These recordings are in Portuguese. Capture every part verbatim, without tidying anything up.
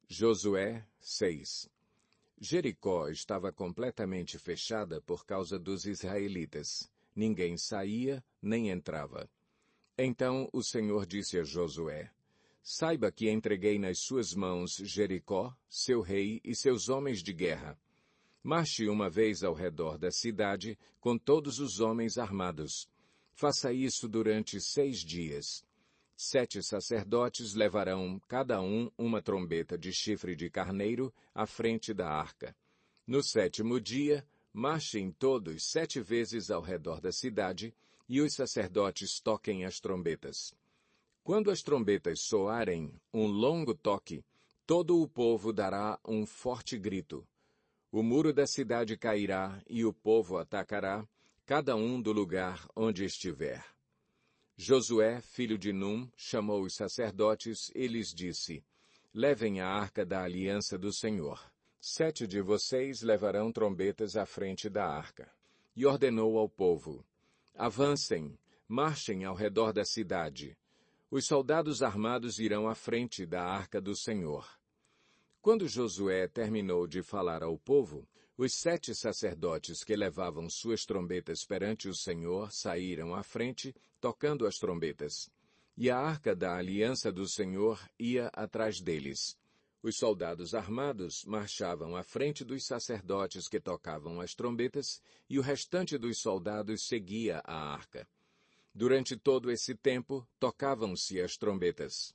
Josué seis. Jericó estava completamente fechada por causa dos israelitas. Ninguém saía, nem entrava. Então o Senhor disse a Josué: Saiba que entreguei nas suas mãos Jericó, seu rei e seus homens de guerra. Marche uma vez ao redor da cidade com todos os homens armados. Faça isso durante seis dias. Sete sacerdotes levarão, cada um, uma trombeta de chifre de carneiro à frente da arca. No sétimo dia, marchem todos sete vezes ao redor da cidade, e os sacerdotes toquem as trombetas. Quando as trombetas soarem um longo toque, todo o povo dará um forte grito. O muro da cidade cairá e o povo atacará, cada um do lugar onde estiver. Josué, filho de Num, chamou os sacerdotes e lhes disse: Levem a arca da aliança do Senhor. Sete de vocês levarão trombetas à frente da arca. E ordenou ao povo: Avancem, marchem ao redor da cidade. Os soldados armados irão à frente da arca do Senhor. Quando Josué terminou de falar ao povo, os sete sacerdotes que levavam suas trombetas perante o Senhor saíram à frente, tocando as trombetas. E a arca da aliança do Senhor ia atrás deles. Os soldados armados marchavam à frente dos sacerdotes que tocavam as trombetas, e o restante dos soldados seguia a arca. Durante todo esse tempo, tocavam-se as trombetas.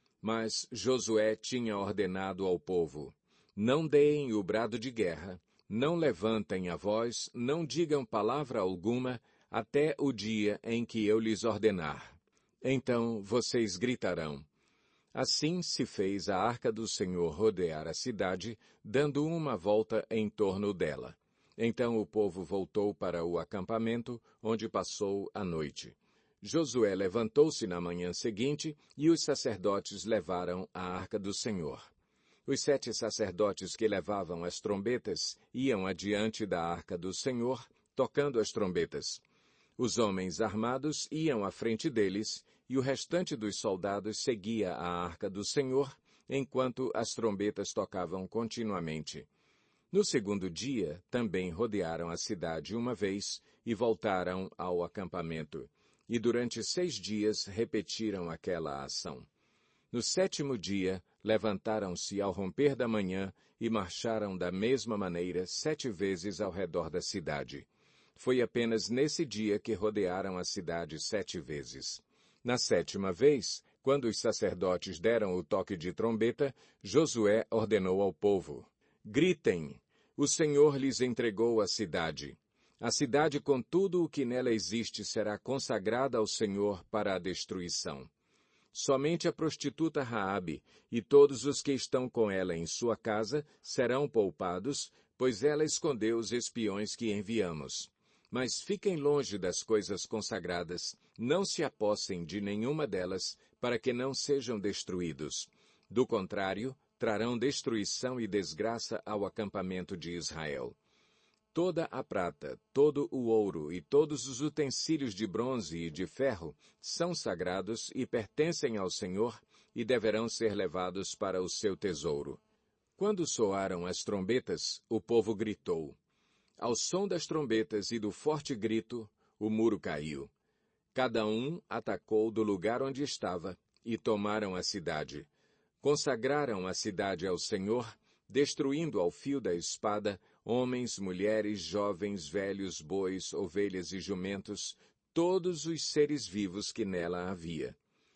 Mas Josué tinha ordenado ao povo: Não deem o brado de guerra, não levantem a voz, não digam palavra alguma, até o dia em que eu lhes ordenar. Então vocês gritarão. Assim se fez a arca do Senhor rodear a cidade, dando uma volta em torno dela. Então o povo voltou para o acampamento, onde passou a noite. Josué levantou-se na manhã seguinte, e os sacerdotes levaram a arca do Senhor. Os sete sacerdotes que levavam as trombetas iam adiante da arca do Senhor, tocando as trombetas. Os homens armados iam à frente deles, e o restante dos soldados seguia a arca do Senhor, enquanto as trombetas tocavam continuamente. No segundo dia, também rodearam a cidade uma vez, e voltaram ao acampamento. E durante seis dias repetiram aquela ação. No sétimo dia, levantaram-se ao romper da manhã e marcharam da mesma maneira sete vezes ao redor da cidade. Foi apenas nesse dia que rodearam a cidade sete vezes. Na sétima vez, quando os sacerdotes deram o toque de trombeta, Josué ordenou ao povo: Gritem! O Senhor lhes entregou a cidade. A cidade com tudo o que nela existe será consagrada ao Senhor para a destruição. Somente a prostituta Raabe e todos os que estão com ela em sua casa serão poupados, pois ela escondeu os espiões que enviamos. Mas fiquem longe das coisas consagradas, não se apossem de nenhuma delas, para que não sejam destruídos. Do contrário, trarão destruição e desgraça ao acampamento de Israel. Toda a prata, todo o ouro e todos os utensílios de bronze e de ferro são sagrados e pertencem ao Senhor e deverão ser levados para o seu tesouro. Quando soaram as trombetas, o povo gritou. Ao som das trombetas e do forte grito, o muro caiu. Cada um atacou do lugar onde estava e tomaram a cidade. Consagraram a cidade ao Senhor, destruindo ao fio da espada homens, mulheres, jovens, velhos, bois, ovelhas e jumentos, todos os seres vivos que nela havia.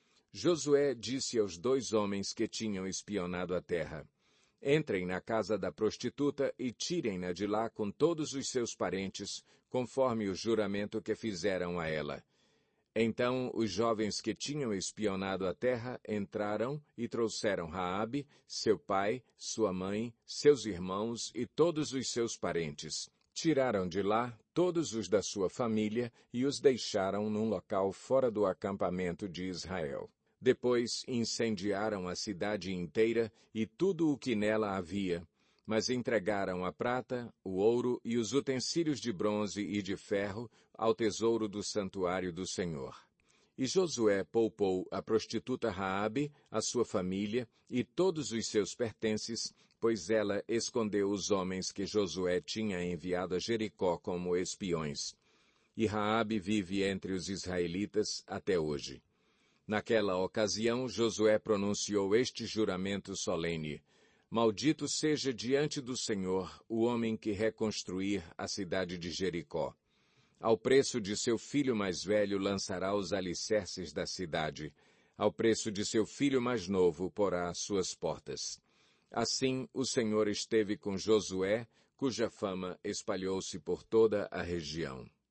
Josué disse aos dois homens que tinham espionado a terra: Entrem na casa da prostituta e tirem-na de lá com todos os seus parentes, conforme o juramento que fizeram a ela. Então os jovens que tinham espionado a terra entraram e trouxeram Raabe, seu pai, sua mãe, seus irmãos e todos os seus parentes. Tiraram de lá todos os da sua família e os deixaram num local fora do acampamento de Israel. Depois incendiaram a cidade inteira e tudo o que nela havia, mas entregaram a prata, o ouro e os utensílios de bronze e de ferro ao tesouro do santuário do Senhor. E Josué poupou a prostituta Raabe, a sua família e todos os seus pertences, pois ela escondeu os homens que Josué tinha enviado a Jericó como espiões. E Raabe vive entre os israelitas até hoje. Naquela ocasião, Josué pronunciou este juramento solene: Maldito seja diante do Senhor o homem que reconstruir a cidade de Jericó. Ao preço de seu filho mais velho lançará os alicerces da cidade. Ao preço de seu filho mais novo porá as suas portas. Assim o Senhor esteve com Josué, cuja fama espalhou-se por toda a região.